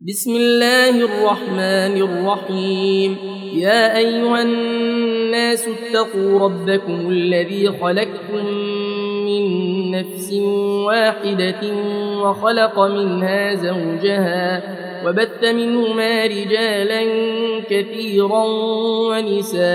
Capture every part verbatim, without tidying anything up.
بسم الله الرحمن الرحيم. يا أيها الناس اتقوا ربكم الذي خلقكم من نفس واحدة وخلق منها زوجها وبث منهما رجالا كثيرا ونساء،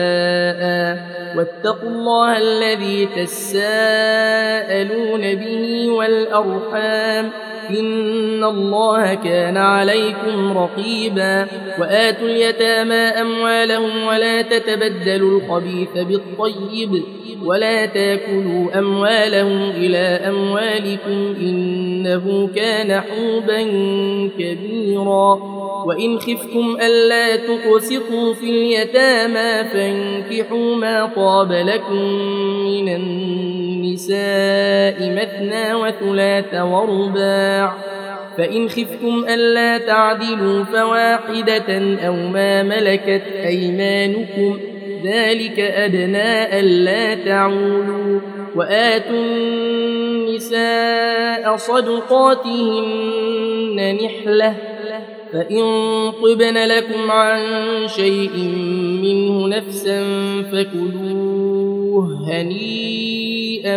واتقوا الله الذي تساءلون به والأرحام إن الله كان عليكم رقيبا. وآتوا اليتامى أموالهم ولا تتبدلوا الخبيث بالطيب ولا تاكلوا أموالهم إلى أموالكم إنه كان حوبا كبيرا. وإن خفتم ألا تقسطوا في اليتامى فانكحوا ما طاب لكم من النساء مثنى وثلاث ورباع، فإن خفتم ألا تعدلوا فواحدة أو ما ملكت أيمانكم ذلك أدنى ألا تعولوا. وآتوا النساء صدقاتهن نحلة، فإن طبن لكم عن شيء منه نفسا فكلوه هنيئا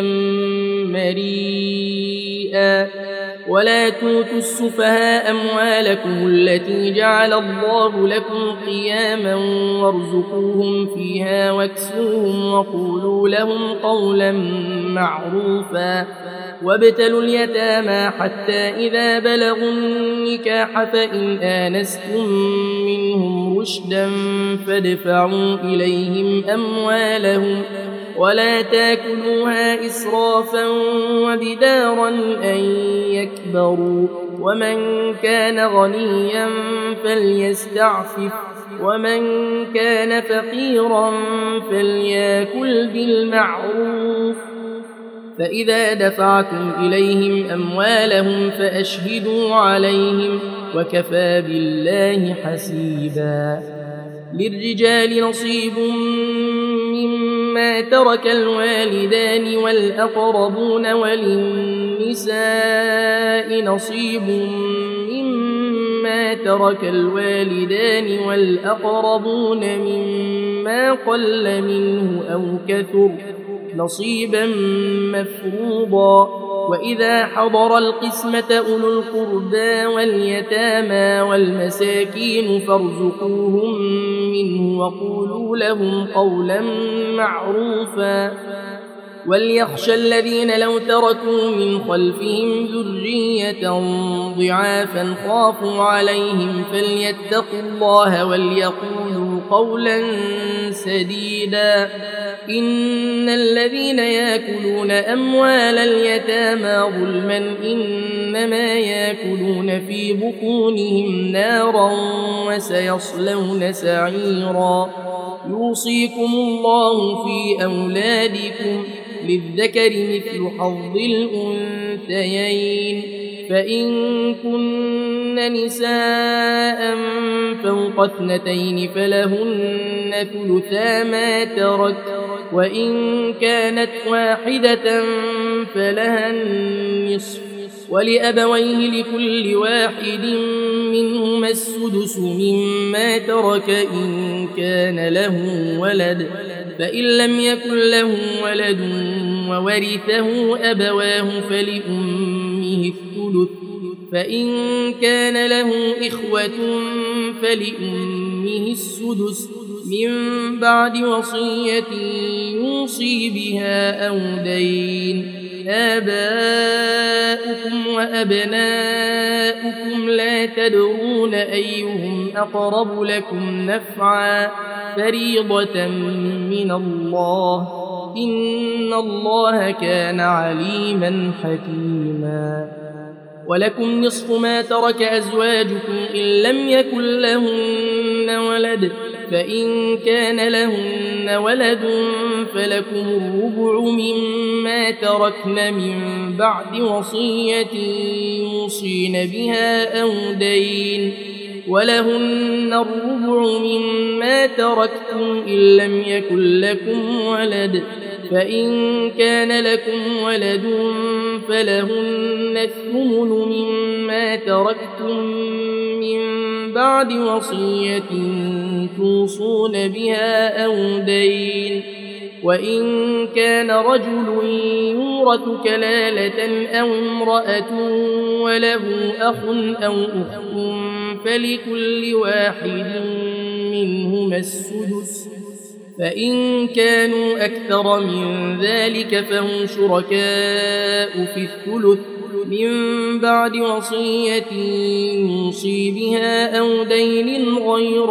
مريئا. ولا توتوا السفهاء أموالكم التي جعل الله لكم قياما وارزقوهم فيها واكسوهم وقولوا لهم قولا معروفا. وابتلوا اليتامى حتى إذا بلغوا النكاح فإن آنستم منهم رشدا فادفعوا إليهم أموالهم ولا تاكلوها إسرافا وبدارا أن يكبروا. ومن كان غنيا فليستعفف ومن كان فقيرا فليأكل بالمعروف. فإذا دفعتم إليهم أموالهم فأشهدوا عليهم وكفى بالله حسيبا. للرجال نصيب مما ترك الوالدان والأقربون وللنساء نصيب مما ترك الوالدان والأقربون مما قل منه أو كثر نصيبا مفروضا. وإذا حضر القسمة أولو القربى واليتامى والمساكين فارزقوهم منه وقولوا لهم قولا معروفا. وليخشى الذين لو تركوا من خلفهم ذرية ضعافا خافوا عليهم فليتقوا الله وليقولوا قولا سديدا. إن الذين يأكلون أموال اليتامى ظلما إنما يأكلون في بطونهم نارا وسيصلون سعيرا. يوصيكم الله في أولادكم للذكر مثل حظ الأنثيين، فإن كن نساء فوق اثنتين فلهن ثلثا ما ترك، وإن كانت واحدة فلها النصف، ولأبويه لكل واحد منهما السدس مما ترك إن كان له ولد، فإن لم يكن له ولد وورثه أبواه فلأمه الثلث، فإن كان له إخوة فلأمه السدس من بعد وصية يوصي بها أو دين. آباؤكم وأبناؤكم لا تدرون أيهم أقرب لكم نفعا فريضة من الله إن الله كان عليما حكيما. ولكم نصف ما ترك أزواجكم إن لم يكن لهن ولد، فإن كان لهن ولد فلكم الربع مما تركن من بعد وصية يوصين بها أو دين، ولهن الربع مما تركتم إن لم يكن لكم ولد، فإن كان لكم ولد فلهن الثمن مما تركتم من بعد وصية توصون بها أو دين. وإن كان رجل يورث كلالة أو امرأة وله أخ أو أخت فلكل واحد منهما السدس، فإن كانوا أكثر من ذلك فهم شركاء في الثلث من بعد وصية يوصي بها أو دين غير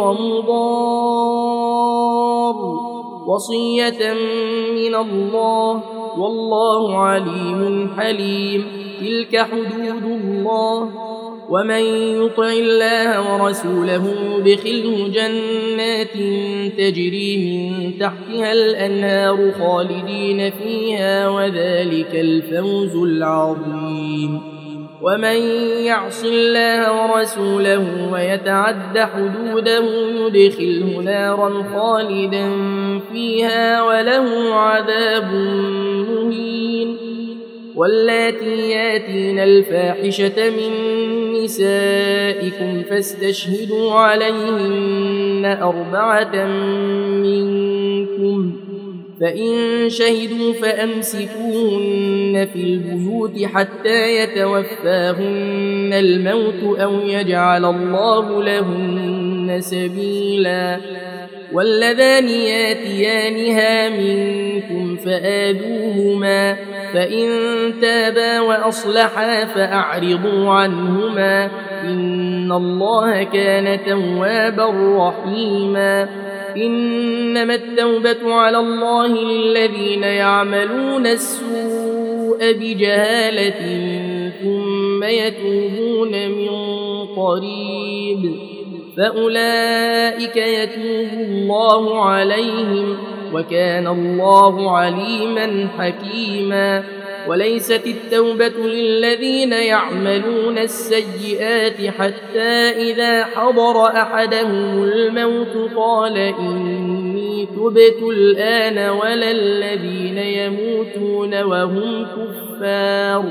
مضار، وصية من الله والله عليم حليم. تلك حدود الله، ومن يطع الله ورسوله يدخله جنات تجري من تحتها الأنهار خالدين فيها وذلك الفوز العظيم. ومن يعص الله ورسوله ويتعد حدوده يدخله نارا خالدا فيها وله عذاب مهين. واللاتي ياتين الفاحشة من نسائكم فاستشهدوا عليهن أربعة منكم، فإن شهدوا فأمسكوهن في البيوت حتى يتوفاهن الموت أو يجعل الله لهن سبيلا. واللذان ياتيانها منكم فآذوهما، فإن تابا وأصلحا فأعرضوا عنهما إن الله كان توابا رحيما. إنما التوبة على الله للذين يعملون السوء بجهالة ثم يتوبون من قريب فأولئك يتوب الله عليهم وكان الله عليما حكيما. وليست التوبة للذين يعملون السيئات حتى إذا حضر أحدهم الموت قال إني تبت الآن ولا الذين يموتون وهم كفار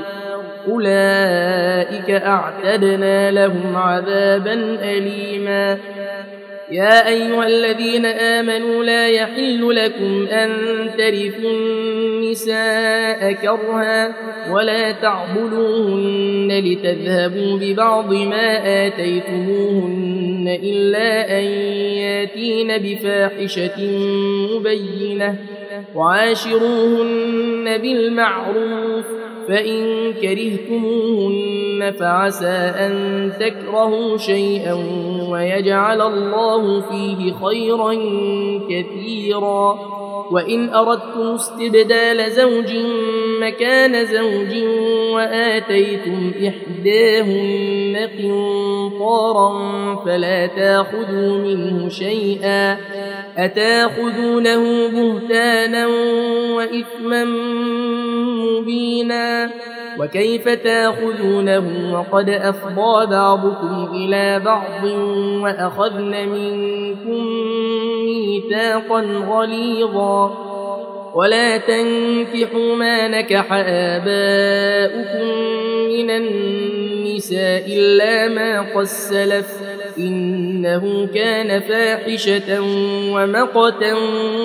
أولئك أعتدنا لهم عذابا أليما. يا أيها الذين آمنوا لا يحل لكم أن ترثوا النساء كرها ولا تعضلوهن لتذهبوا ببعض ما آتيتموهن إلا أن ياتين بفاحشة مبينة وعاشروهن بالمعروف، فإن كرهتموهن فعسى أن تكرهوا شيئا ويجعل الله فيه خيرا كثيرا. وإن أردتم استبدال زوج مكان زوج وآتيتم إحداهن قنطارا فلا تاخذوا منه شيئا أتاخذونه بهتانا وإثما مبينا، وكيف تاخذونه وقد أفضى بعضكم إلى بعض وأخذن منكم ميثاقا غليظا. ولا تنكحوا ما نكح آباؤكم من النساء إلا ما قد سلف إنه كان فاحشة ومقتا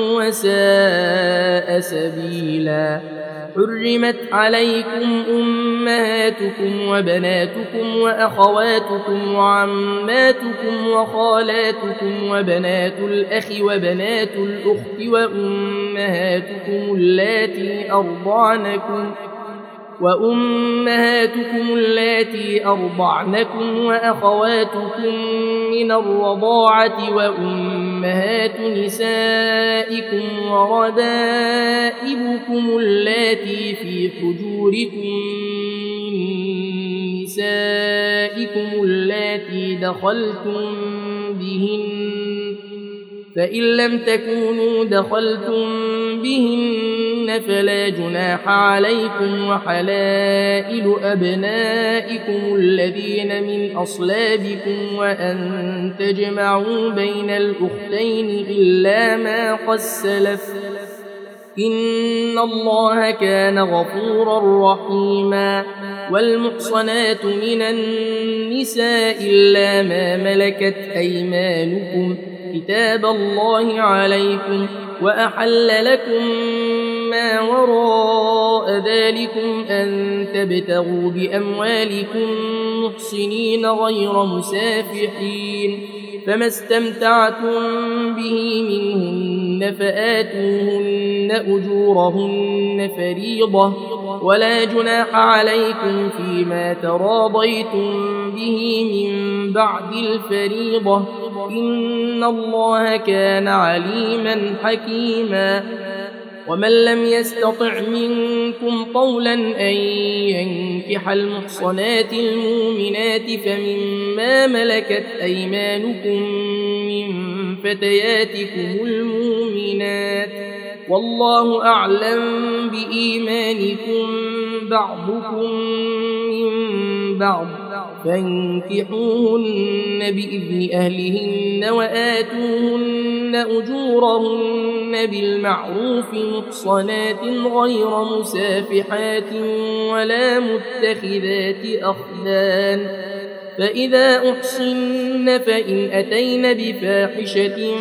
وساء سبيلا. حرمت عليكم أمهاتكم وبناتكم وأخواتكم وعماتكم وخالاتكم وبنات الأخ وبنات الأخت وأمهاتكم اللاتي أرضعنكم وأمهاتكم اللاتي أرضعنكم وأخواتكم من الرضاعة وأمهات نسائكم وربائبكم اللاتي في حجوركم من نسائكم اللاتي دخلتم بهن، فإن لم تكونوا دخلتم بهن فلا جناح عليكم وحلائل أبنائكم الذين من أصلابكم وأن تجمعوا بين الأختين إلا ما قد سلف إن الله كان غفورا رحيما. والمحصنات من النساء إلا ما ملكت أيمانكم كتاب الله عليكم، وأحل لكم ما وراء ذلكم أن تبتغوا بأموالكم محصنين غير مسافحين، فما استمتعتم به منهن فآتوهن أجورهن فريضة، ولا جناح عليكم فيما تراضيتم به من بعد الفريضة، إن الله كان عليما حكيما. ومن لم يستطع منكم طولا أن ينكح المحصنات المؤمنات فمما ملكت أيمانكم من فتياتكم المؤمنات، والله أعلم بإيمانكم بعضكم من بعض، فانكحوهن بإذن أهلهن وآتوهن أجورهن بالمعروف محصنات غير مسافحات ولا متخذات أخدان، فإذا أحصن فإن أتين بفاحشة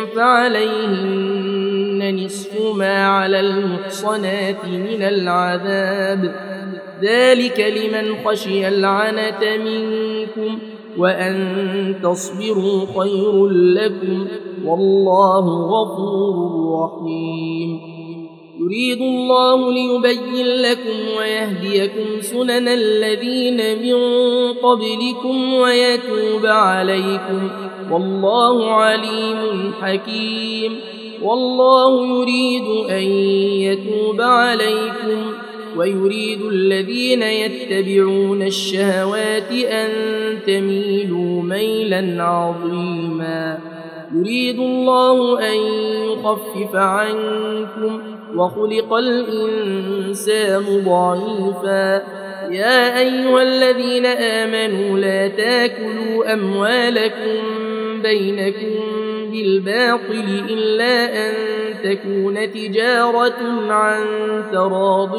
فعليهن نصف ما على المحصنات من العذاب، ذلك لمن خشي العنة منكم، وأن تصبروا خير لكم، والله غفور رحيم. يريد الله ليبين لكم ويهديكم سنن الذين من قبلكم ويتوب عليكم، والله عليم حكيم. والله يريد أن يتوب عليكم، ويريد الذين يتبعون الشهوات أن تميلوا ميلا عظيما. يريد الله أن يخفف عنكم، وخلق الإنسان ضعيفا. يا أيها الذين آمنوا لا تاكلوا أموالكم بينكم بالباطل إلا أن تكون تجارة عن تراض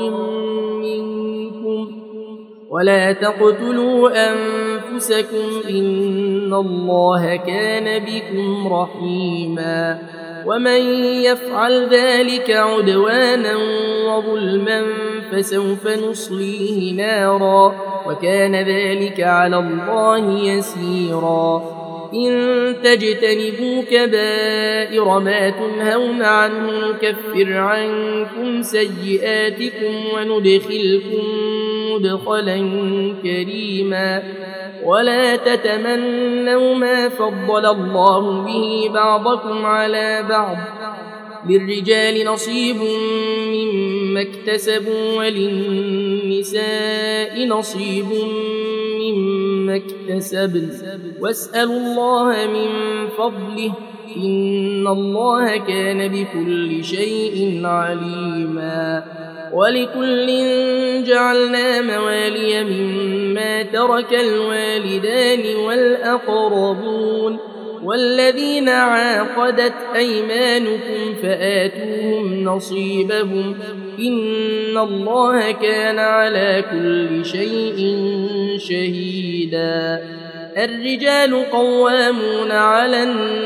منكم، ولا تقتلوا أنفسكم إن الله كان بكم رحيما. ومن يفعل ذلك عدوانا وظلما فسوف نصليه نارا، وكان ذلك على الله يسيرا. إن تجتنبوا كبائر ما تنهون عنه نكفر عنكم سيئاتكم وندخلكم مدخلا كريما. ولا تتمنوا ما فضل الله به بعضكم على بعض، للرجال نصيب مما اكتسبوا وللنساء نصيب مما اكتسبن، واسألوا الله من فضله إن الله كان بكل شيء عليما. ولكل جعلنا موالي مما ترك الوالدان والأقربون والذين عاقدت أيمانكم فآتوهم نصيبهم إن الله كان على كل شيء شهيدا. الرجال قوامون على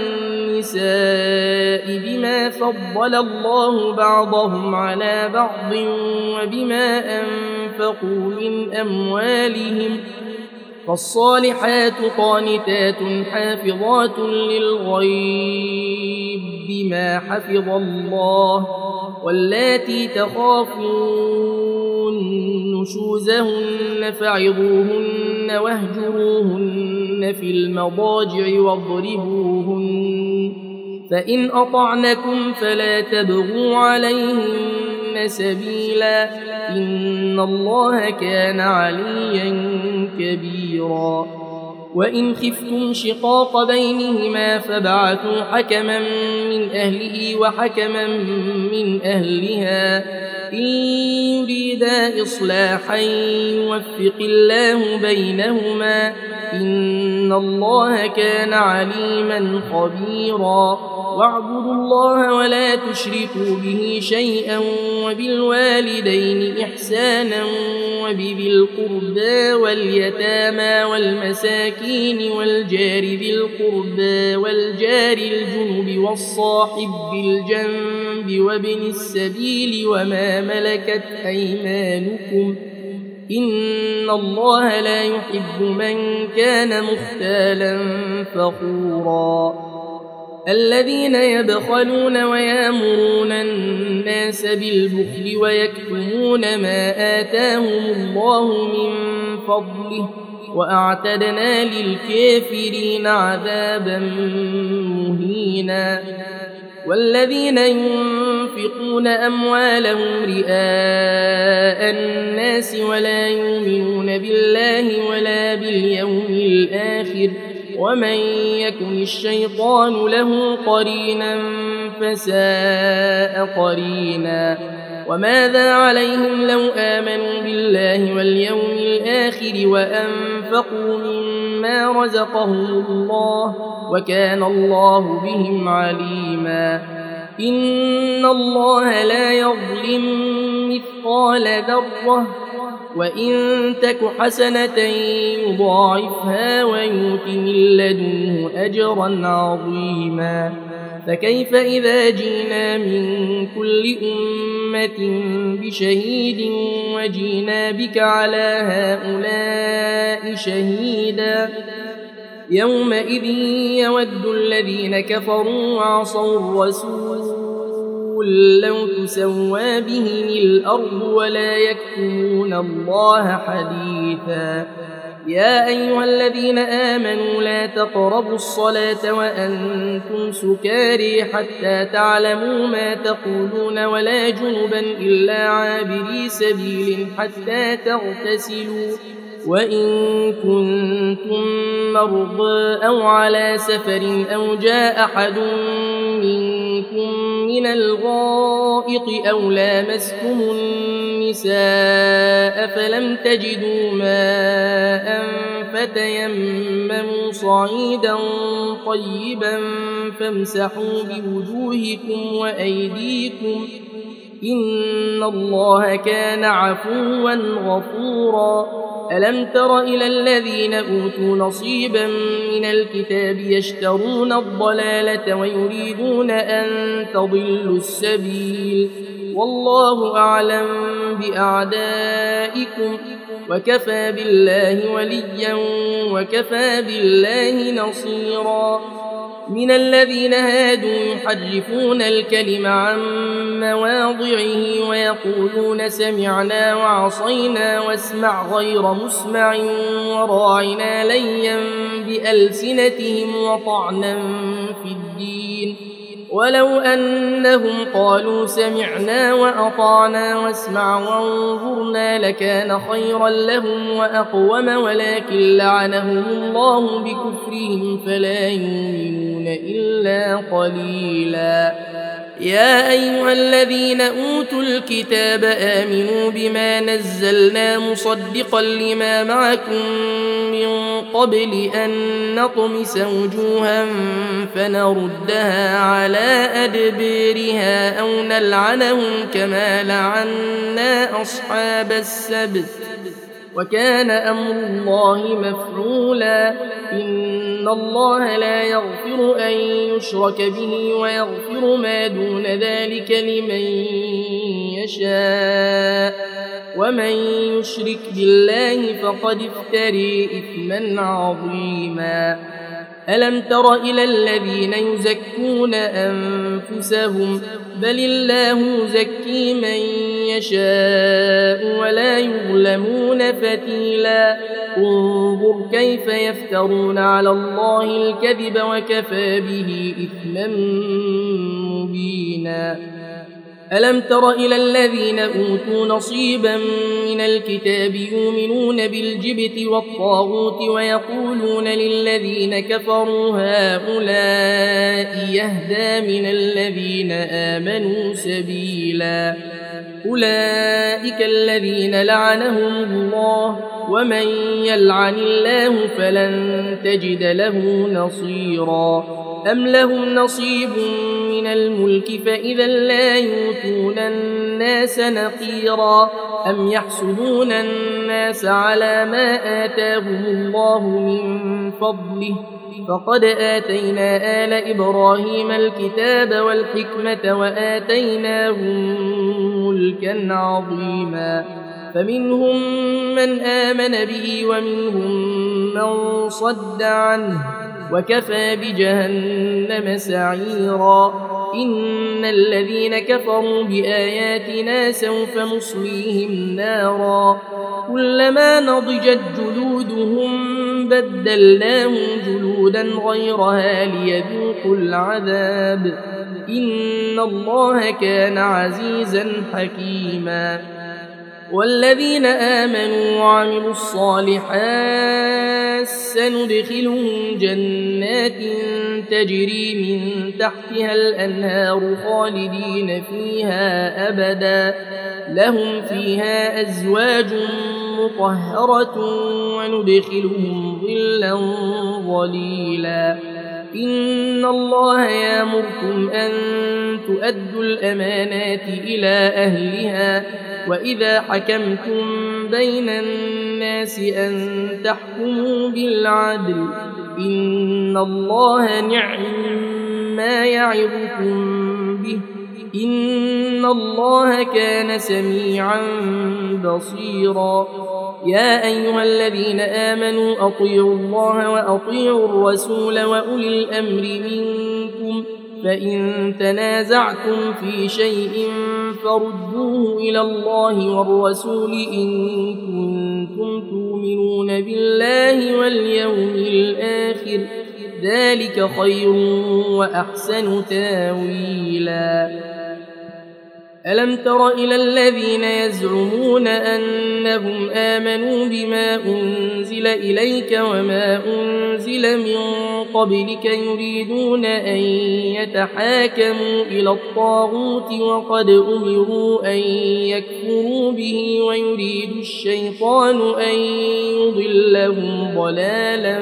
النساء بما فضل الله بعضهم على بعض وبما أنفقوا من أموالهم، فالصالحات قانتات حافظات للغيب بما حفظ الله، واللاتي تخافون نشوزهن فعظوهن واهجروهن في المضاجع واضربوهن، فإن أطعنكم فلا تبغوا عليهن سبيلا إن الله كان عليا كبيرا. وإن خفتم شقاق بينهما فابعثوا حكما من أهله وحكما من أهلها إن يريدا إصلاحا يوفق الله بينهما إن الله كان عليما خبيرا. واعبدوا الله ولا تشركوا به شيئا وبالوالدين إحسانا وبذي القربى واليتامى والمساكين والجار ذي القربى والجار الجنب والصاحب بالجنب وابن السبيل وما ملكت أيمانكم إن الله لا يحب من كان مختالا فخورا الذين يبخلون ويامرون الناس بالبخل ويكتمون ما آتاهم الله من فضله وأعتدنا للكافرين عذابا مهينا والذين ينفقون أموالهم رئاء الناس ولا يؤمنون بالله ولا باليوم الآخر ومن يكن الشيطان له قرينا فساء قرينا وماذا عليهم لو آمنوا بالله واليوم الآخر وأنفقوا مما رزقهم الله وكان الله بهم عليما إن الله لا يظلم مثقال ذرة وإن تك حسنة يضاعفها ويؤت من لدنه أجرا عظيما فكيف إذا جئنا من كل أمة بشهيد وجئنا بك على هؤلاء شهيدا يومئذ يود الذين كفروا وعصوا الرسول لو تسوى بهم الأرض ولا يكتمون الله حديثا يا أيها الذين آمنوا لا تقربوا الصلاة وأنتم سكاري حتى تعلموا ما تقولون ولا جنبا إلا عابري سبيل حتى تغتسلوا وإن كنتم مرضى أو على سفر أو جاء أحد منكم من الغائط أو لامستم النساء فلم تجدوا ماء فتيمموا صعيدا طيبا فامسحوا بوجوهكم وأيديكم إن الله كان عفوا غفورا ألم تر إلى الذين أوتوا نصيبا من الكتاب يشترون الضلالة ويريدون أن تضلوا السبيل والله أعلم بأعدائكم وكفى بالله وليا وكفى بالله نصيرا من الذين هادوا يحرفون الكلم عن مواضعه ويقولون سمعنا وعصينا واسمع غير مسمع وراعنا ليا بألسنتهم وطعنا في الدين ولو أنهم قالوا سمعنا وأطعنا واسمع وانظرنا لكان خيرا لهم وأقوم ولكن لعنهم الله بكفرهم فلا يؤمنون إلا قليلا يا أيها الذين أوتوا الكتاب آمنوا بما نزلنا مصدقا لما معكم من قبل أن نطمس وجوها فنردها على أدبيرها أو نلعنهم كما لعنا أصحاب السبت وكان أمر الله مفعولا إن الله لا يغفر أن يشرك به ويغفر ما دون ذلك لمن يشاء ومن يشرك بالله فقد افتري إثما عظيما ألم تر إلى الذين يزكون أنفسهم بل الله يزكي من يشاء ولا يظلمون فتيلا انظر كيف يفترون على الله الكذب وكفى به إثما مبينا ألم تر إلى الذين أوتوا نصيبا من الكتاب يؤمنون بالجبت والطاغوت ويقولون للذين كفروا هؤلاء يهدى من الذين آمنوا سبيلا أولئك الذين لعنهم الله ومن يلعن الله فلن تجد له نصيرا أم لهم نصيب من الملك فإذا لا يؤتون الناس نقيرا أم يحسدون الناس على ما آتاهم الله من فضله فقد آتينا آل إبراهيم الكتاب والحكمة وآتيناهم ملكا عظيما فمنهم من آمن به ومنهم من صد عنه وكفى بجهنم سعيرا إن الذين كفروا بآياتنا سوف نصليهم نارا كلما نضجت جلودهم بدلناهم جلودا غيرها ليذوقوا العذاب إن الله كان عزيزا حكيما والذين آمنوا وعملوا الصالحات سندخلهم جنات تجري من تحتها الأنهار خالدين فيها أبدا لهم فيها أزواج مطهرة وندخلهم ظلا ظليلا إن الله يأمركم أن تؤدوا الأمانات إلى أهلها وإذا حكمتم بين الناس أن تحكموا بالعدل إن الله نعم ما يعظكم به إن الله كان سميعا بصيرا يا أيها الذين آمنوا أطيعوا الله وأطيعوا الرسول وأولي الأمر منكم فإن تنازعتم في شيء فردوه إلى الله والرسول إن كنتم تؤمنون بالله واليوم الآخر ذلك خير وأحسن تاويلا ألم تر إلى الذين يزعمون أنهم آمنوا بما أنزل إليك وما أنزل من قبلك يريدون أن يتحاكموا إلى الطاغوت وقد أمروا أن يكفروا به ويريد الشيطان أن يضلهم ضلالا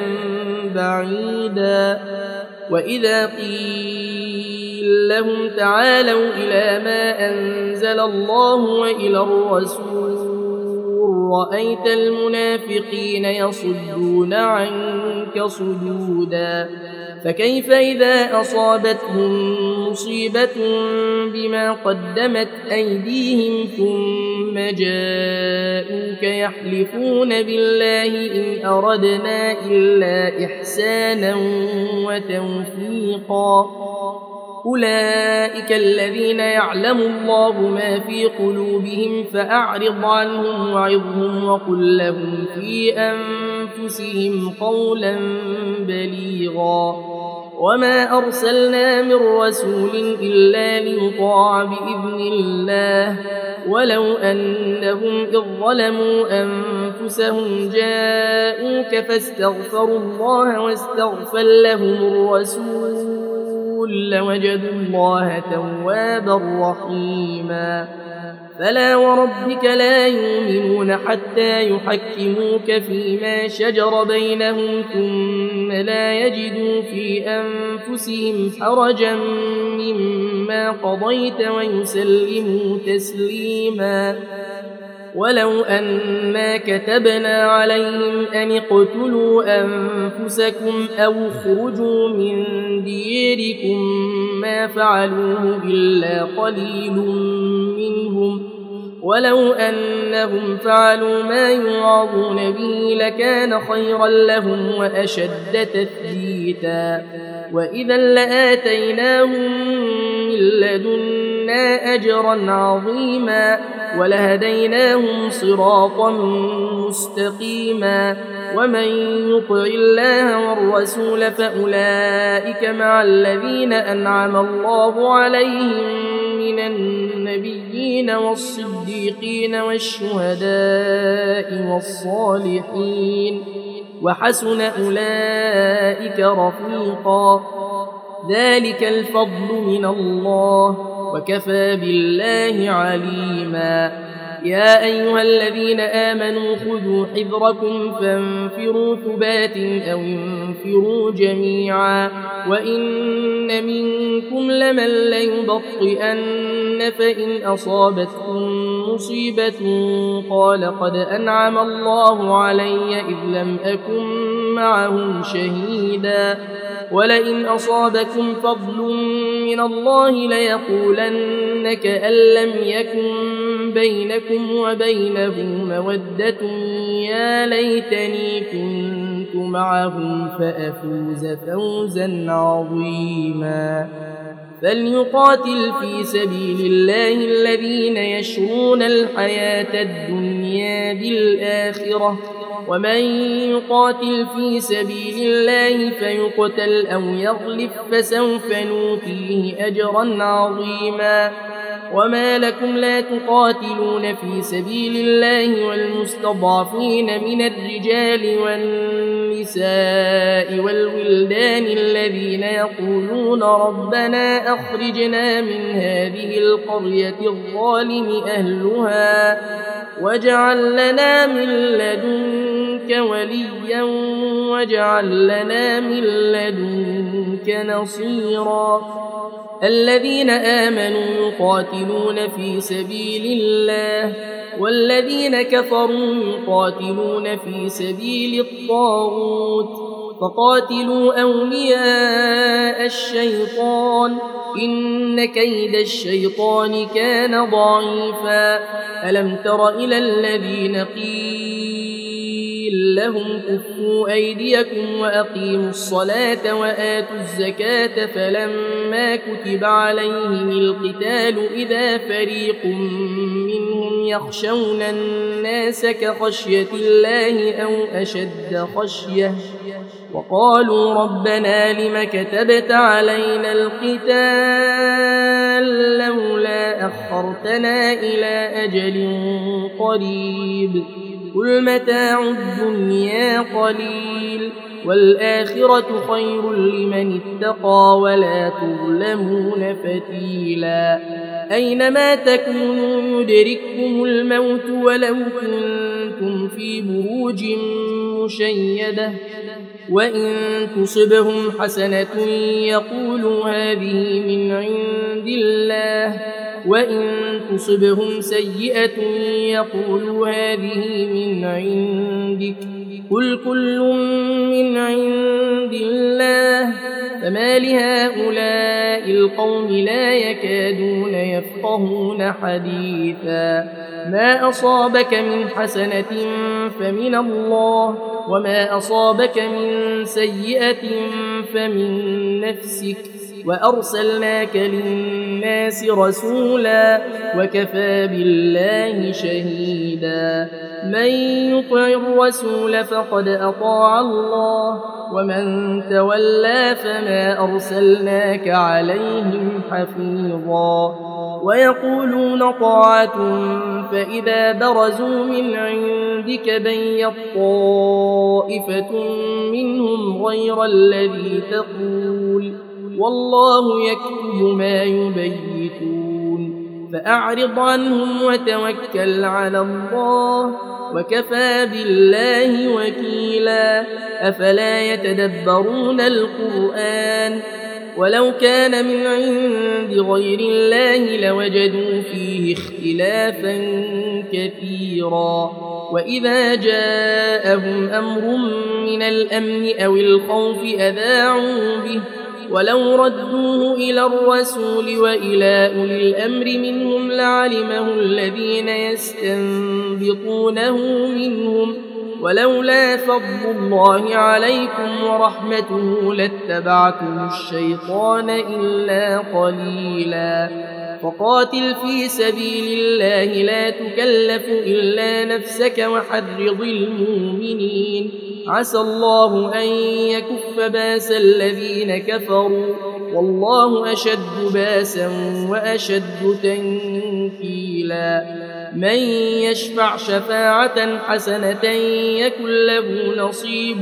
بعيدا وإذا قيل لهم تعالوا إلى ما أنزل الله وإلى الرسول رأيت المنافقين يصدون عنك صدودا فكيف إذا أصابتهم مصيبة بما قدمت أيديهم ثم جاءوك يحلفون بالله إن أردنا إلا إحسانا وتوفيقا أولئك الذين يعلم الله ما في قلوبهم فأعرض عنهم وعظهم وقل لهم في أنفسهم قولا بليغا وما أرسلنا من رسول إلا ليطاع بإذن الله ولو أنهم إذ ظلموا أنفسهم جاءوك فاستغفروا الله واستغفر لهم الرسول لوجدوا الله توابا رحيما فلا وربك لا يؤمنون حتى يحكموك فيما شجر بينهم ثم لا يجدوا في أنفسهم حرجا مما قضيت ويسلموا تسليما ولو أنا كتبنا عليهم أن اقتلوا أنفسكم أو اخرجوا من ديركم ما فعلوه إلا قليل منهم ولو أنهم فعلوا ما يوعظون به لكان خيرا لهم وأشد تثبيتا وإذا لآتيناهم من لدنا أجرا عظيما ولهديناهم صراطا مستقيما ومن يطع الله والرسول فأولئك مع الذين أنعم الله عليهم من النبيين والصديقين والشهداء والصالحين وحسن أولئك رفيقا ذلك الفضل من الله وكفى بالله عليما يا أيها الذين آمنوا خذوا حذركم فانفروا ثبات أو انفروا جميعا وإن منكم لمن ليبطئن فإن أصابتكم مصيبة قال قد أنعم الله علي إذ لم أكن معهم شهيدا ولئن أصابكم فضل من الله ليقولن كأن لم يكن بينكم وبينه مودة يا ليتني كنت معهم فأفوز فوزا عظيما فليقاتل في سبيل الله الذين يشرون الحياة الدنيا بالآخرة ومن يقاتل في سبيل الله فيقتل أو يغلب فسوف نؤتيه أجرا عظيما وما لكم لا تقاتلون في سبيل الله والمستضعفين من الرجال والنساء والولدان الذين يقولون ربنا أخرجنا من هذه القرية الظالم أهلها واجعل لنا من لدنك وليا واجعل لنا من لدنك نصيرا الذين آمنوا يقاتلون في سبيل الله والذين كفروا يقاتلون في سبيل الطاغوت فقاتلوا أولياء الشيطان إن كيد الشيطان كان ضعيفا ألم تر إلى الذين قيل لهم كفوا أيديكم وأقيموا الصلاة وآتوا الزكاة فلما كتب عليهم القتال إذا فريق منهم يخشون الناس كخشية الله أو أشد خشية وقالوا ربنا لم كتبت علينا القتال لولا أخرتنا إلى أجل قريب قل متاع الدنيا قليل والآخرة خير لمن اتقى ولا تظلمون فتيلا أينما تكونوا يدرككم الموت ولو كنتم في بروج مشيدة وإن تصبهم حسنة يقولوا هذه من عند الله وإن تصبهم سيئة يقولوا هذه من عندك قل كل من عند الله فما لهؤلاء القوم لا يكادون يفقهون حديثا ما أصابك من حسنة فمن الله وما أصابك من سيئة فمن نفسك وأرسلناك للناس رسولا وكفى بالله شهيدا من يطع الرسول فقد أطاع الله ومن تولى فما أرسلناك عليهم حفيظا ويقولون طاعة فإذا برزوا من عندك بيت طائفة منهم غير الذي تقول والله يكتب ما يبيتون فأعرض عنهم وتوكل على الله وكفى بالله وكيلا أفلا يتدبرون القرآن ولو كان من عند غير الله لوجدوا فيه اختلافا كثيرا وإذا جاءهم أمر من الأمن أو الخوف أذاعوا به ولو ردوه إلى الرسول وإلى أولي الأمر منهم لعلمه الذين يستنبطونه منهم ولولا فضل الله عليكم ورحمته لاتبعتم الشيطان إلا قليلا فقاتل في سبيل الله لا تكلف إلا نفسك وحرض المؤمنين عسى الله أن يكف باس الذين كفروا والله أشد باسا وأشد تنكيلا من يشفع شفاعة حسنة يكن له نصيب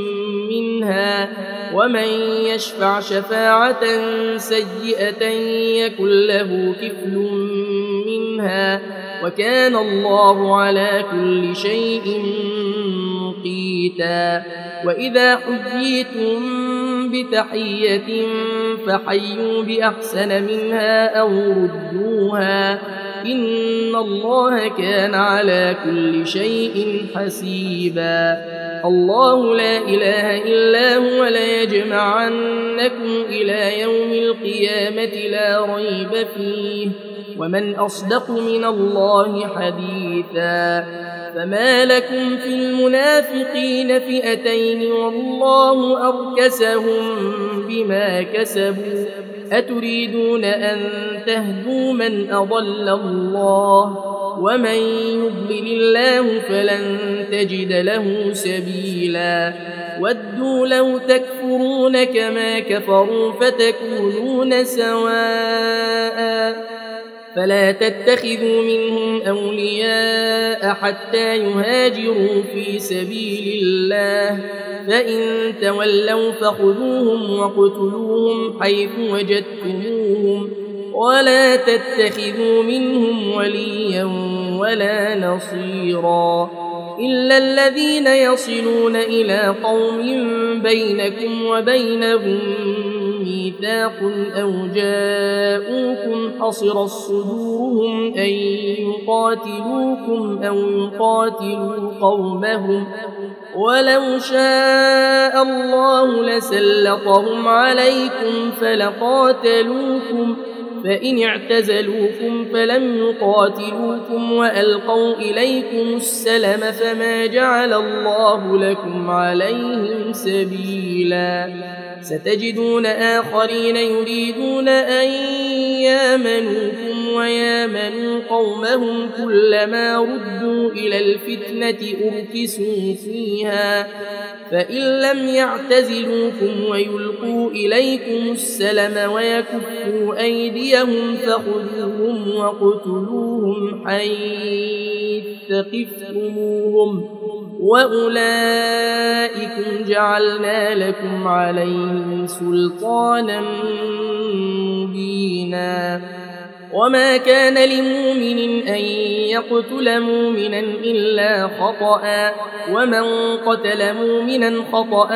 منها ومن يشفع شفاعة سيئة يكن له كفل منها وكان الله على كل شيء مقيتا. وإذا حييتم بتحية فحيوا بأحسن منها أو ردوها إن الله كان على كل شيء حسيبا. الله لا إله إلا هو ليجمعنكم إلى يوم القيامة لا ريب فيه ومن أصدق من الله حديثا. فما لكم في المنافقين فئتين والله أركسهم بما كسبوا أتريدون أن تهدوا من أضل الله ومن يضلل الله فلن تجد له سبيلا. ودوا لو تكفرون كما كفروا فتكونون سواء فلا تتخذوا منهم أولياء حتى يهاجروا في سبيل الله فإن تولوا فخذوهم وقتلوهم حيث وجدتموهم ولا تتخذوا منهم وليا ولا نصيرا إلا الذين يصلون إلى قوم بينكم وبينهم ميثاق أو جاءوكم حصرت صدورهم أن يقاتلوكم أو يقاتلوا قومهم ولو شاء الله لسلطهم عليكم فلقاتلوكم فإن اعتزلوكم فلم يقاتلوكم وألقوا إليكم السلم فما جعل الله لكم عليهم سبيلا. ستجدون آخرين يريدون أن يامنوكم ويامنوا قومهم كلما ردوا إلى الفتنة أركسوا فيها فإن لم يعتزلوكم ويلقوا إليكم السلم ويكفوا أيديهم فخذوهم وقتلوهم حيث ثقفتموهم وأولئكم جعلنا لكم عليهم سلطانا مبينا. وما كان لمؤمن أن يقتل مؤمنا إلا خطأ ومن قتل مؤمنا خطأ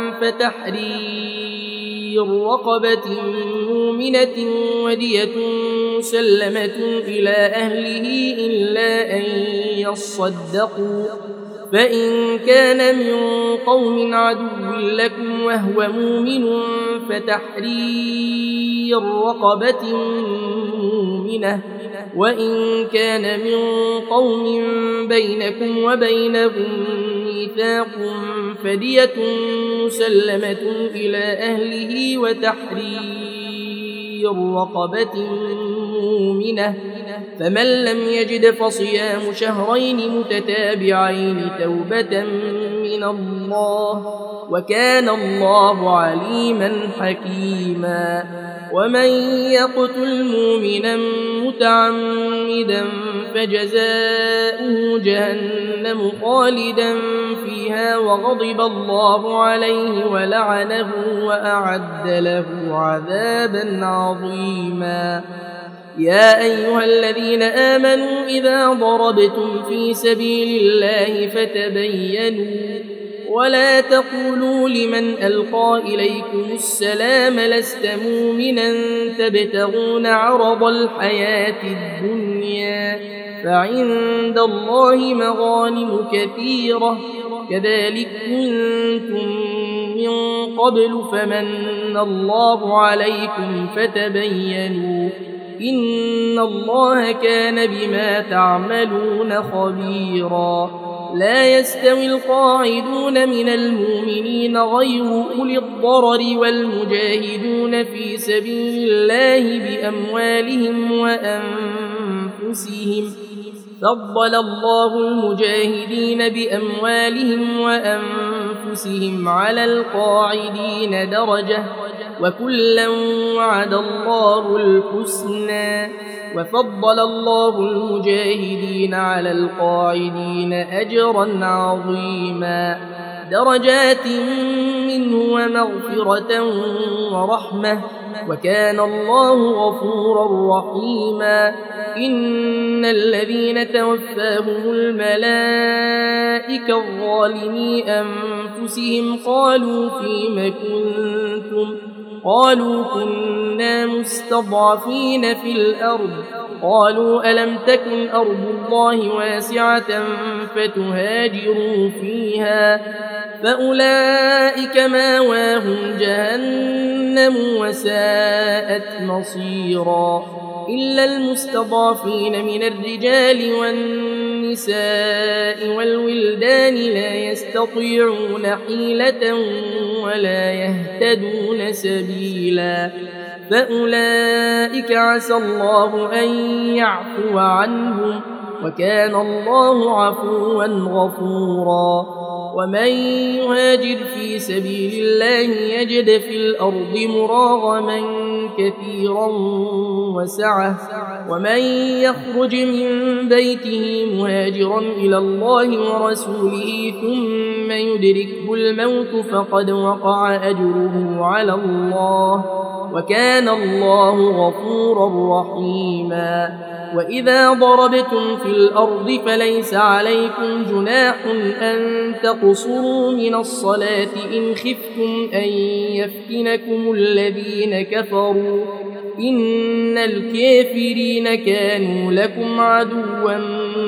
فتحرير رقبة مؤمنة ودية مسلمة إلى أهله إلا أن يصدقوا فإن كان من قوم عدو لكم وهو مؤمن فتحرير رقبة مؤمنة وإن كان من قوم بينكم وبينهم ميثاق فدية مسلمة إلى أهله وتحرير رقبة مؤمنة فمن لم يجد فصيام شهرين متتابعين توبة من الله وكان الله عليما حكيما. ومن يقتل مؤمنا متعمدا فجزاؤه جهنم خالدا فيها وغضب الله عليه ولعنه وأعد له عذابا عظيما. يا أيها الذين آمنوا إذا ضربتم في سبيل الله فتبينوا ولا تقولوا لمن ألقى إليكم السلام لست مؤمنا تبتغون عرض الحياة الدنيا فعند الله مغانم كثيرة كذلك كنتم من قبل فمن الله عليكم فتبينوا إن الله كان بما تعملون خبيرا. لا يستوي القاعدون من المؤمنين غير أولي الضرر والمجاهدون في سبيل الله بأموالهم وأنفسهم فضل الله المجاهدين بأموالهم وأنفسهم على القاعدين درجة وكلا وعد الله الحسنى وفضل الله المجاهدين على القاعدين أجرا عظيما درجات منه ومغفرة ورحمة وكان الله غفورا رحيما. إن الذين توفاهم الملائكة الظالمي أنفسهم قالوا فيم كنتم قالوا كنا مستضعفين في الأرض قالوا ألم تكن أرض الله واسعة فتهاجروا فيها فأولئك ماواهم جهنم وساءت مصيرا إلا المستضعفين من الرجال والنساء والولدان لا يستطيعون حيلة ولا يهتدون سبيلا فأولئك عسى الله أن يعفو عنهم وكان الله عفوا غفورا ومن يهاجر في سبيل الله يجد في الأرض مراغما كثيرا وسعة ومن يخرج من بيته مهاجرا إلى الله ورسوله ثم يدركه الموت فقد وقع أجره على الله وكان الله غفورا رحيما وإذا ضربتم في الأرض فليس عليكم جناح أن تقصروا من الصلاة إن خفتم أن يفتنكم الذين كفروا إن الكافرين كانوا لكم عدوا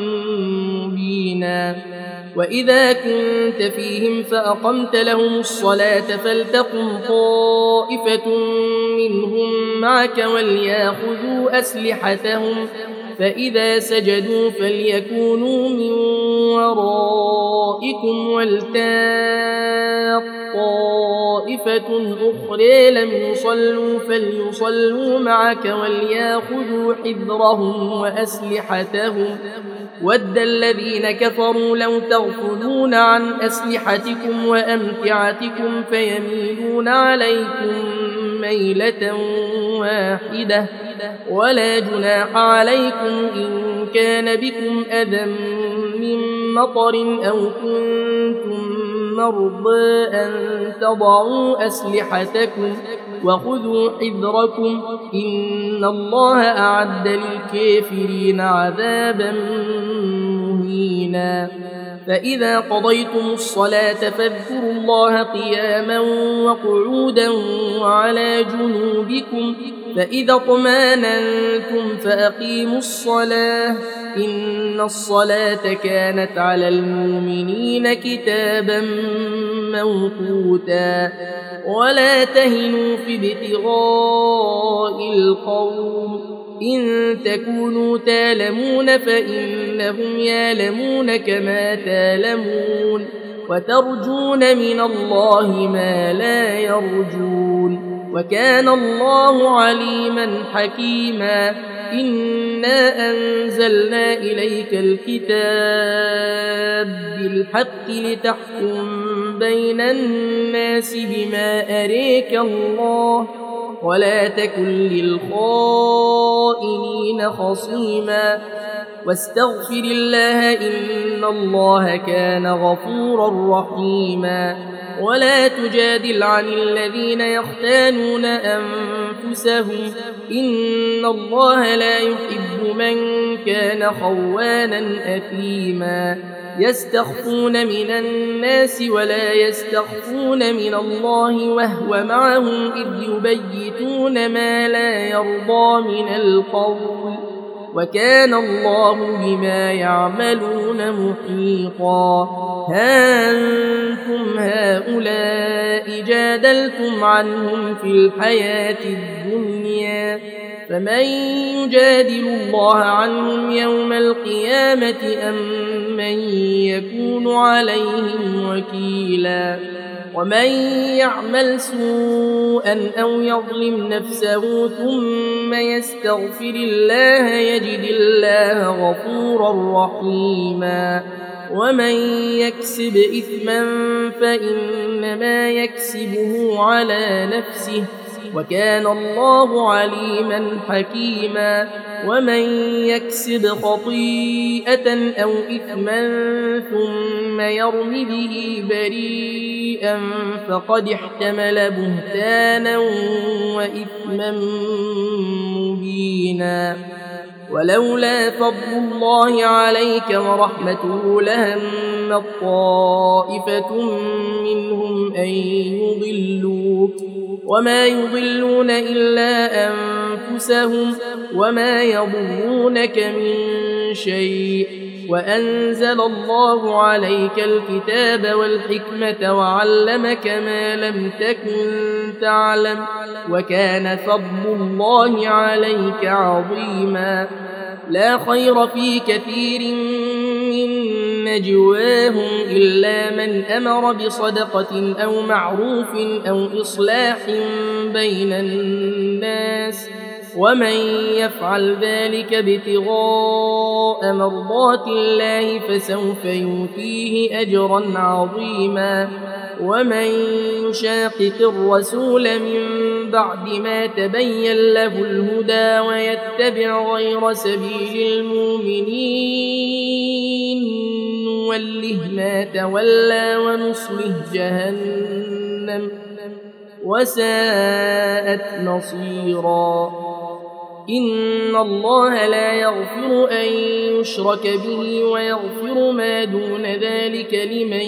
مبينا وإذا كنت فيهم فأقمت لهم الصلاة فلتقم طائفة منهم معك وليأخذوا أسلحتهم فإذا سجدوا فليكونوا من ورائكم ولتأت طائفة أخرى لم يصلوا فليصلوا معك وليأخذوا حذرهم وأسلحتهم ود الذين كفروا لو تغفلون عن أسلحتكم وأمتعتكم فيميلون عليكم ميلة واحدة ولا جناح عليكم إن كان بكم أذى من مطر أو كنتم مرضى أن تضعوا أسلحتكم وخذوا حذركم إن الله أعد للكافرين عذابا مهينا فإذا قضيتم الصلاة فاذكروا الله قياما وقعودا وعلى جنوبكم فإذا اطمأننتم فأقيموا الصلاة إن الصلاة كانت على المؤمنين كتابا موقوتا ولا تهنوا في ابتغاء القوم إن تكونوا تالمون فإنهم يالمون كما تالمون وترجون من الله ما لا يرجون وكان الله عليما حكيما إنا أنزلنا إليك الكتاب بالحق لتحكم بين الناس بما أريك الله ولا تكن للخائنين خصيما واستغفر الله إن الله كان غفورا رحيما ولا تجادل عن الذين يختانون أنفسهم إن الله لا يحب من كان خوانا أثيما يستخفون من الناس ولا يستخفون من الله وهو معهم إذ يبيتون ما لا يرضى من القول وكان الله بما يعملون محيطا ها أنتم هؤلاء جادلتم عنهم في الحياة الدنيا فمن يجادل الله عنهم يوم القيامة أم من يكون عليهم وكيلا ومن يعمل سوءا أو يظلم نفسه ثم يستغفر الله يجد الله غفورا رحيما ومن يكسب إثما فإنما يكسبه على نفسه وكان الله عليما حكيما ومن يكسب خطيئة أو إثما ثم يرم به بريئا فقد احتمل بهتانا وإثما مبينا ولولا فضل الله عليك ورحمته لهم طائفة منهم أن يضلوك وما يضلون إلا أنفسهم وما يضرونك من شيء وأنزل الله عليك الكتاب والحكمة وعلمك ما لم تكن تعلم وكان فضل الله عليك عظيما لا خير في كثير من نجواهم إلا من أمر بصدقة أو معروف أو إصلاح بين الناس ومن يفعل ذلك ابتغاء مرضات الله فسوف يؤتيه أجرا عظيما ومن يشاقق الرسول من بعد ما تبين له الهدى ويتبع غير سبيل المؤمنين نوله ما تولى ونصله جهنم وساءت مصيرا إن الله لا يغفر أن يشرك به ويغفر ما دون ذلك لمن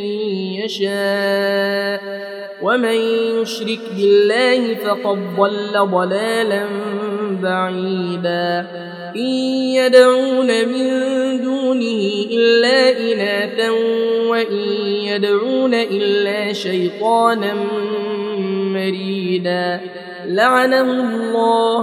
يشاء ومن يشرك بالله فقد ضل ضلالا بعيدا إن يدعون من دونه إلا إناثا وإن يدعون إلا شيطانا مريدا لعنه الله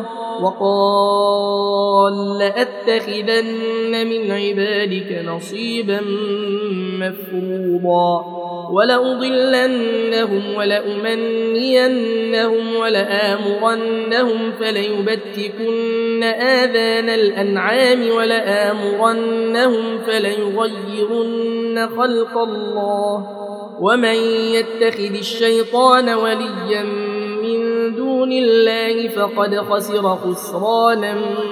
وقال لأتخذن من عبادك نصيبا مفروضا ولأضلنهم ولأمنينهم ولآمرنهم فليبتكن آذان الأنعام ولآمرنهم فليغيرن خلق الله ومن يتخذ الشيطان وليا من دون الله فقد خسر خسرانا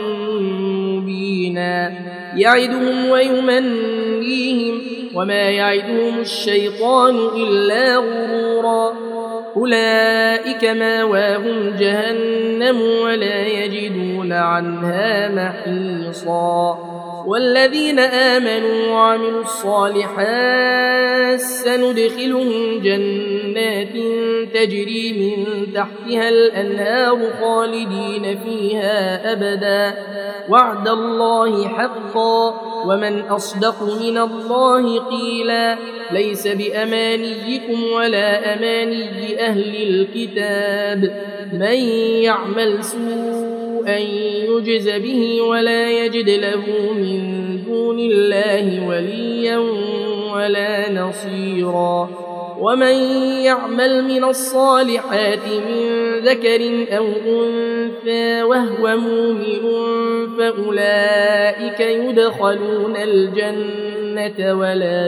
مبينا يعدهم ويمنيهم وما يعدهم الشيطان إلا غرورا أولئك ماواهم جهنم ولا يجدون عنها محيصا والذين آمنوا وعملوا الصالحات سندخلهم جنات تجري من تحتها الأنهار خالدين فيها أبدا وعد الله حقا ومن أصدق من الله قيلا ليس بأمانيكم ولا أماني أهل الكتاب من يعمل سوءا يجز به ولا يجد له من دون الله وليا ولا نصيرا ومن يعمل من الصالحات من ذكر أو أنثى وهو مؤمن فأولئك يدخلون الجنة ولا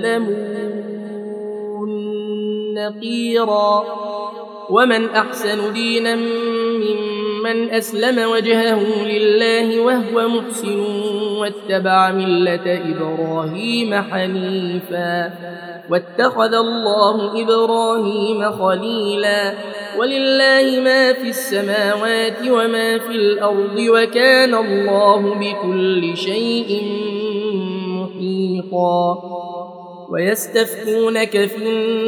يظلمون نقيرا ومن أحسن دينا ممن أسلم وجهه لله وهو محسن واتبع ملة إبراهيم حنيفا واتخذ الله إبراهيم خليلا ولله ما في السماوات وما في الأرض وكان الله بكل شيء محيطا ويستفتونك في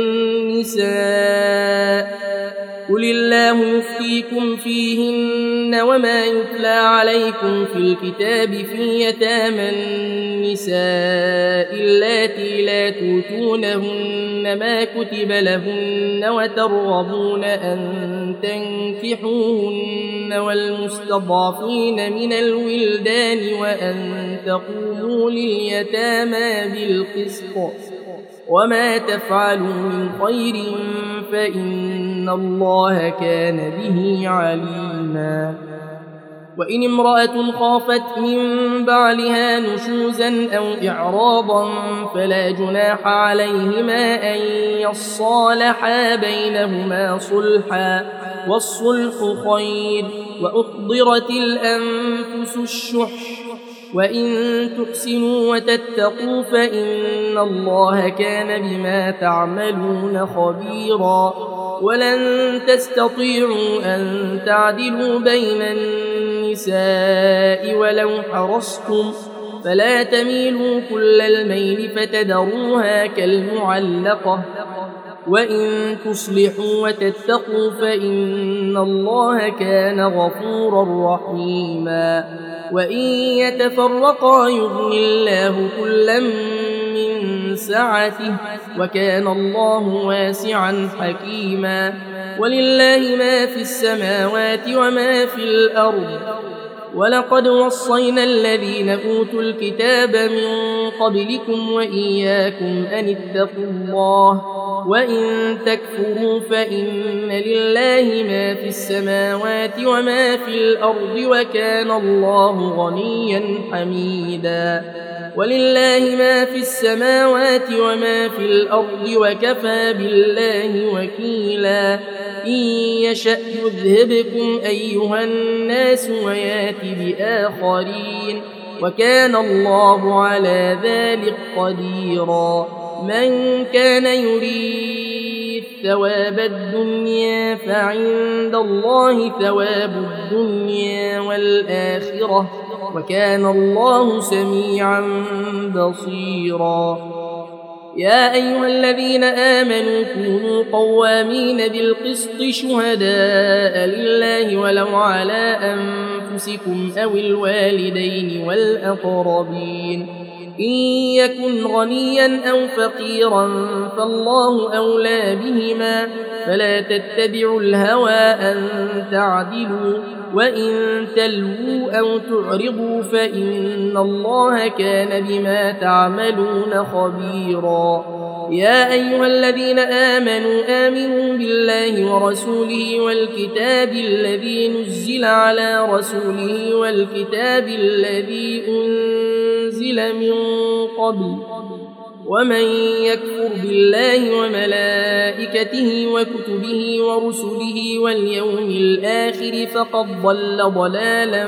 النساء قل الله يفتيكم فيهن وما يتلى عليكم في الكتاب في يتامى النساء اللاتي لا توتونهن ما كتب لهن وترغبون أن تنكحوهن والمستضعفين من الولدان وأن تقوموا لليتامى بالقسط وما تفعلوا من خير فإن الله كان به عليما وإن امرأة خافت من بعلها نشوزا أو إعراضا فلا جناح عليهما أن يصالحا بينهما صلحا والصلح خير وأحضرت الأنفس الشح وإن تحسنوا وتتقوا فإن الله كان بما تعملون خبيرا ولن تستطيعوا أن تعدلوا بين النساء النساء ولو حرصتم فلا تميلوا كل الميل فتذروها كالمعلقة وإن تصلحوا وتتقوا فإن الله كان غفورا رحيما وإن يتفرقا يغني الله كلا من سعته وكان الله واسعا حكيما ولله ما في السماوات وما في الأرض ولقد وصينا الذين أوتوا الكتاب من قبلكم وإياكم أن اتقوا الله وإن تكفروا فإن لله ما في السماوات وما في الأرض وكان الله غنيا حميدا ولله ما في السماوات وما في الأرض وكفى بالله وكيلا إن يشأ يذهبكم أيها الناس ويات بآخرين وكان الله على ذلك قديرا من كان يريد ثواب الدنيا فعند الله ثواب الدنيا والآخرة وكان الله سميعا بصيرا يا أيها الذين آمنوا كونوا قوامين بالقسط شهداء لله ولو على أنفسكم أو الوالدين والأقربين إن يكن غنيا أو فقيرا فالله أولى بهما فلا تتبعوا الهوى أن تعدلوا وإن تلووا أو تعرضوا فإن الله كان بما تعملون خبيرا يا أيها الذين آمنوا آمنوا بالله ورسوله والكتاب الذي نزل على رسوله والكتاب الذي أنزل من قبل ومن يكفر بالله وملائكته وكتبه ورسله واليوم الآخر فقد ضل ضلالا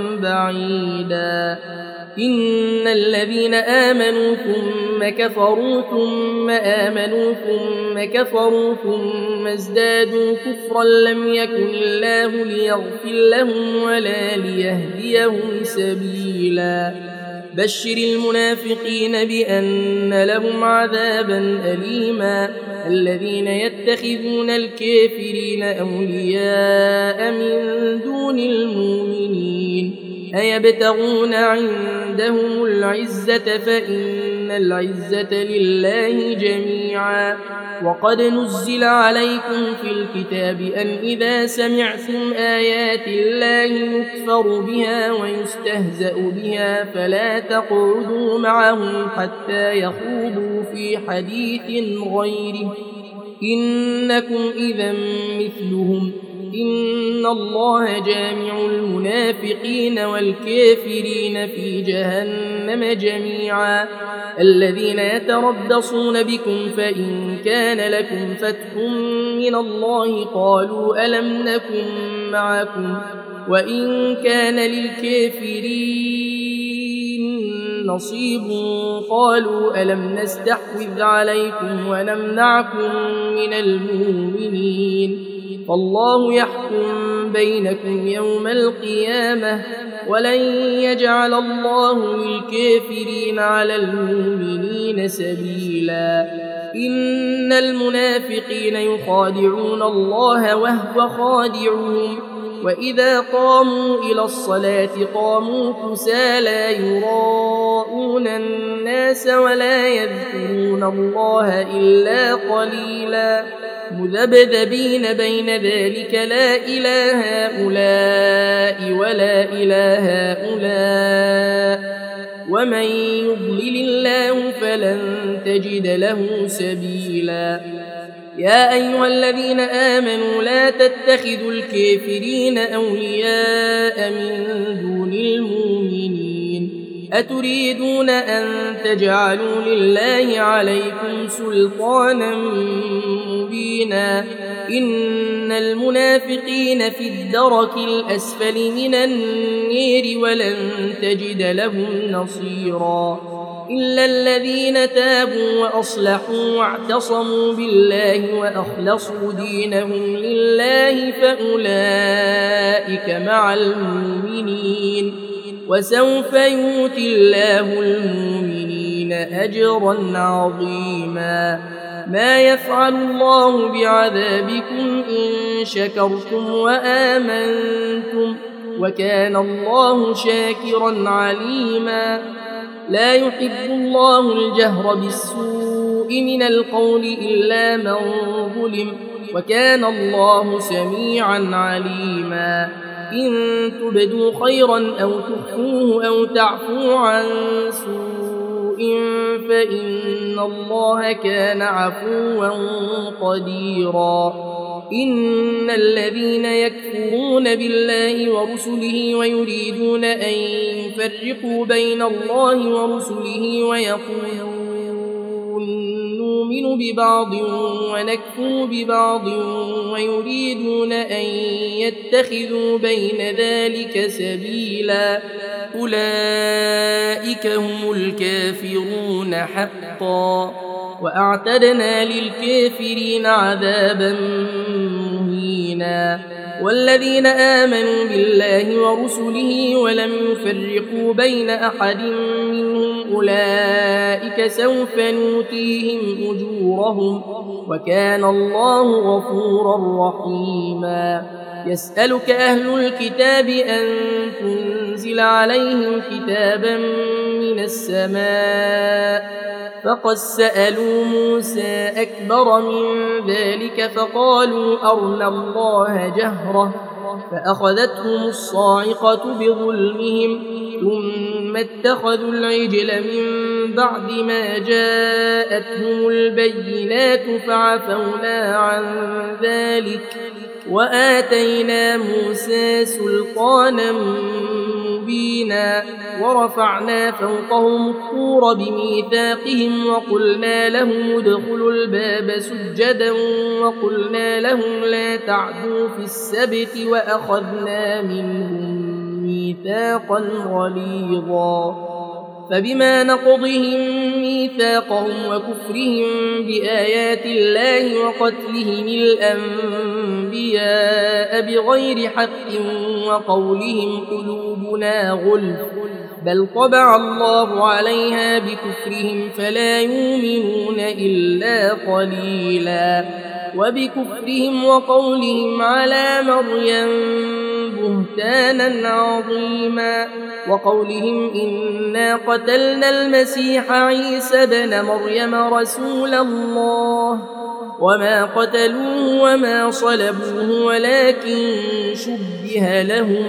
بعيدا إن الذين آمنوا ثم كفروا ثم آمنوا ثم كفروا ثم ازدادوا كفرا لم يكن الله ليغفر لهم ولا ليهديهم سبيلا بشر المنافقين بأن لهم عذابا أليما الذين يتخذون الكافرين أولياء من دون المؤمنين أيبتغون عندهم العزة فإن العزة لله جميعا وقد نزل عليكم في الكتاب أن إذا سمعتم آيات الله يكفر بها ويستهزأ بها فلا تقعدوا معهم حتى يخوضوا في حديث غيره إنكم إذا مثلهم إن الله جامع المنافقين والكافرين في جهنم جميعا الذين يتربصون بكم فإن كان لكم فتح من الله قالوا ألم نكن معكم وإن كان للكافرين نصيب قالوا ألم نستحوذ عليكم ونمنعكم من المؤمنين فالله يحكم بينكم يوم القيامة ولن يجعل الله للكافرين على المؤمنين سبيلا إن المنافقين يخادعون الله وهو خادعهم وإذا قاموا إلى الصلاة قاموا كسالى يراءون الناس ولا يذكرون الله إلا قليلا مذبذبين بين ذلك لا إله هؤلاء ولا إله هؤلاء ومن يضلل الله فلن تجد له سبيلا يا أيها الذين آمنوا لا تتخذوا الكافرين أولياء من دون المؤمنين أتريدون أن تجعلوا لله عليكم سلطانا مبينا إن المنافقين في الدرك الأسفل من النير ولن تجد لهم نصيرا إلا الذين تابوا وأصلحوا واعتصموا بالله وأخلصوا دينهم لله فأولئك مع المؤمنين وسوف يؤتي الله المؤمنين أجرا عظيما ما يفعل الله بعذابكم إن شكرتم وآمنتم وكان الله شاكرا عليما لا يحب الله الجهر بالسوء من القول إلا من ظلم وكان الله سميعا عليما إن تبدوا خيرا أو تخفوه أو تعفو عن سوء فإن الله كان عفوا قديرا إن الذين يكفرون بالله ورسله ويريدون أن يفرقوا بين الله ورسله ويقولون نؤمن ببعض ونكفر ببعض ويريدون أن يتخذوا بين ذلك سبيلا أولئك هم الكافرون حقا وأعتدنا للكافرين عذابا مهينا والذين آمنوا بالله ورسله ولم يفرقوا بين أحد منهم أولئك سوف نؤتيهم أجورهم وكان الله غفورا رحيما يسألك أهل الكتاب أن تنزل عليهم كتابا من السماء فقد سألوا موسى أكبر من ذلك فقالوا أرنا الله جهرة فأخذتهم الصاعقة بظلمهم ثم اتخذوا العجل من بعد ما جاءتهم البينات فعفونا عن ذلك وآتينا موسى سلطانا مبينا ورفعنا فوقهم الطور بميثاقهم وقلنا لهم ادخلوا الباب سجدا وقلنا لهم لا تعدوا في السبت وأخذنا منهم ميثاقا غليظا فبما نقضهم ميثاقهم وكفرهم بآيات الله وقتلهم الأنبياء بغير حق وقولهم قلوبنا غلف بل طبع الله عليها بكفرهم فلا يؤمنون إلا قليلا وبكفرهم وقولهم على مريم بهتانا عظيما وقولهم إنا قتلنا المسيح عيسى بن مريم رسول الله وما قتلوه وما صلبوه ولكن شبه لهم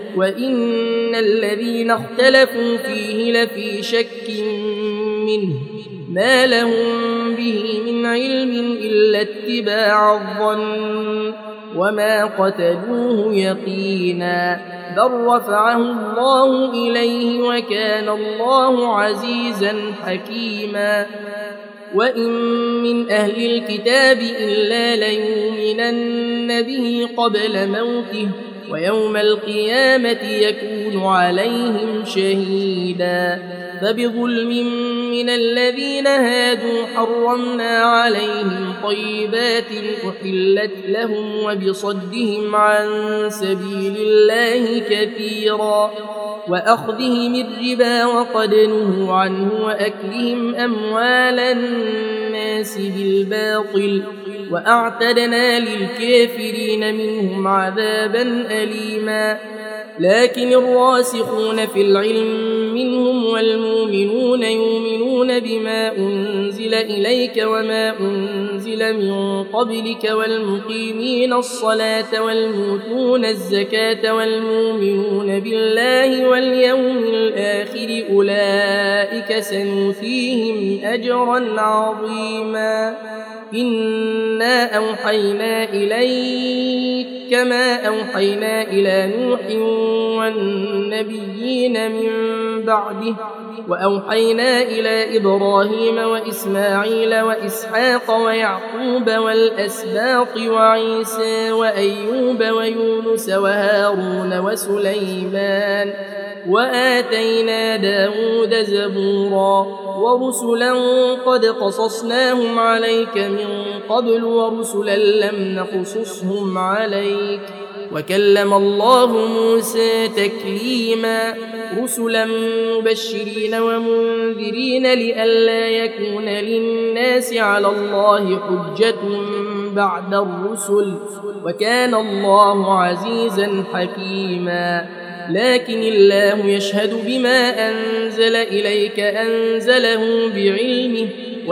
وإن الذين اختلفوا فيه لفي شك منه ما لهم به من علم إلا اتباع الظن وما قتلوه يقينا بل رفعه الله إليه وكان الله عزيزا حكيما وإن من أهل الكتاب إلا ليؤمنن به قبل موته ويوم القيامة يكون عليهم شهيدا فبظلم من الذين هادوا حرمنا عليهم طيبات أحلت لهم وبصدهم عن سبيل الله كثيرا وأخذهم الربا وقد نهوا عنه وأكلهم أموال الناس بالباطل وأعتدنا للكافرين منهم عذابا أليما لكن الراسخون في العلم منهم والمؤمنون يؤمنون بما أنزل إليك وما أنزل من قبلك والمقيمين الصلاة والمؤتون الزكاة والمؤمنون بالله واليوم الآخر أولئك سنؤتيهم أجرا عظيما إنا أوحينا إليك كما أوحينا إلى نوح والنبيين من بعده وأوحينا إلى إبراهيم وإسماعيل وإسحاق ويعقوب والأسباط وعيسى وأيوب ويونس وهارون وسليمان وآتينا داود زبورا ورسلا قد قصصناهم عليك من قبل ورسلا لم نقصصهم عليك وكلم الله موسى تكليما رسلا مبشرين ومنذرين لئلا يكون للناس على الله حجة بعد الرسل وكان الله عزيزا حكيما لكن الله يشهد بما أنزل إليك أنزله بعلمه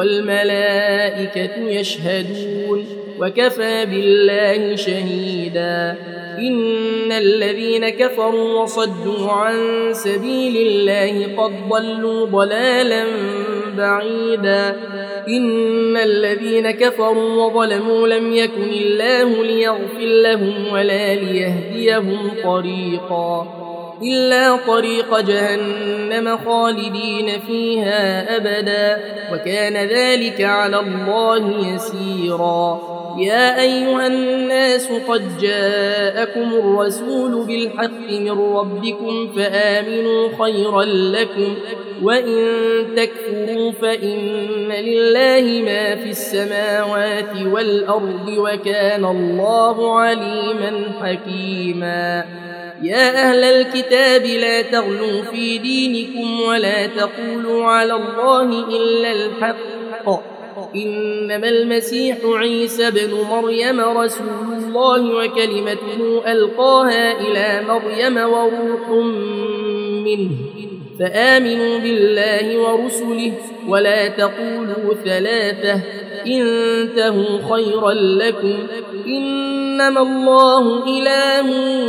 والملائكة يشهدون وكفى بالله شهيدا إن الذين كفروا وصدوا عن سبيل الله قد ضلوا ضلالا بعيدا إن الذين كفروا وظلموا لم يكن الله ليغفر لهم ولا ليهديهم طريقا إلا طريق جهنم خالدين فيها أبدا وكان ذلك على الله يسيرا يا أيها الناس قد جاءكم الرسول بالحق من ربكم فآمنوا خيرا لكم وإن تكفروا فإن لله ما في السماوات والأرض وكان الله عليما حكيما يا أهل الكتاب لا تغلوا في دينكم ولا تقولوا على الله إلا الحق إنما المسيح عيسى بن مريم رسول الله وكلمته ألقاها إلى مريم وروح منه فآمنوا بالله ورسله ولا تقولوا ثلاثة انتهوا خيرا لكم إنما الله إله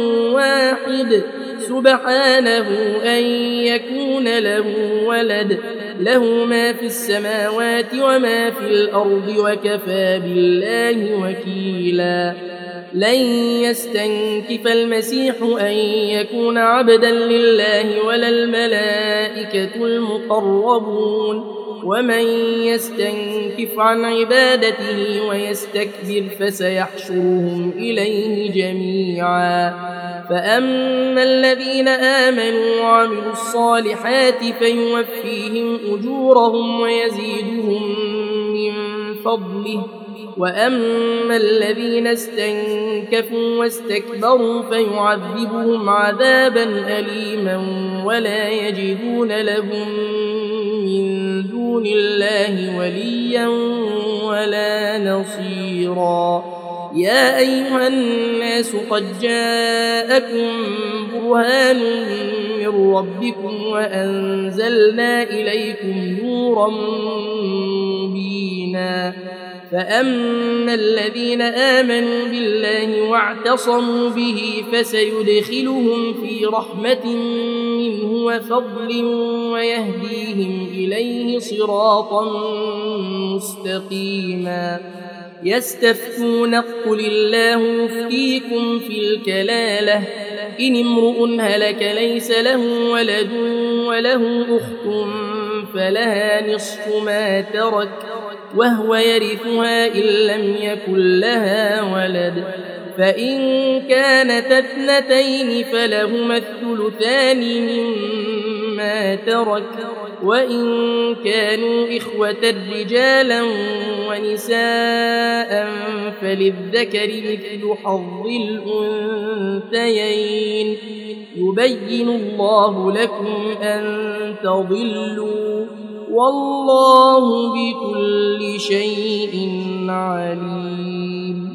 واحد سبحانه أن يكون له ولد له ما في السماوات وما في الأرض وكفى بالله وكيلا لن يستنكف المسيح أن يكون عبدا لله ولا الملائكة المقربون ومن يستنكف عن عبادته ويستكبر فسيحشرهم إليه جميعا فأما الذين آمنوا وعملوا الصالحات فيوفيهم أجورهم ويزيدهم من فضله وأما الذين استنكفوا واستكبروا فيعذبهم عذابا أليما ولا يجدون لهم من دون الله وليا ولا نصيرا يا أيها الناس قد جاءكم برهان من ربكم وأنزلنا إليكم نورا مبينا فأما الذين آمنوا بالله واعتصموا به فسيدخلهم في رحمة منه وفضل ويهديهم إليه صراطا مستقيما يستفتون قل الله يفتيكم في الكلالة إن امرؤ هلك ليس له ولد وله أخت فلها نصف ما ترك وهو يرثها إن لم يكن لها ولد فإن كانت اثنتين فلهما الثلثان مما ترك وإن كانوا إخوة رجالا ونساء فللذكر مثل حظ الأنثيين يبين الله لكم أن تضلوا والله بكل شيء عليم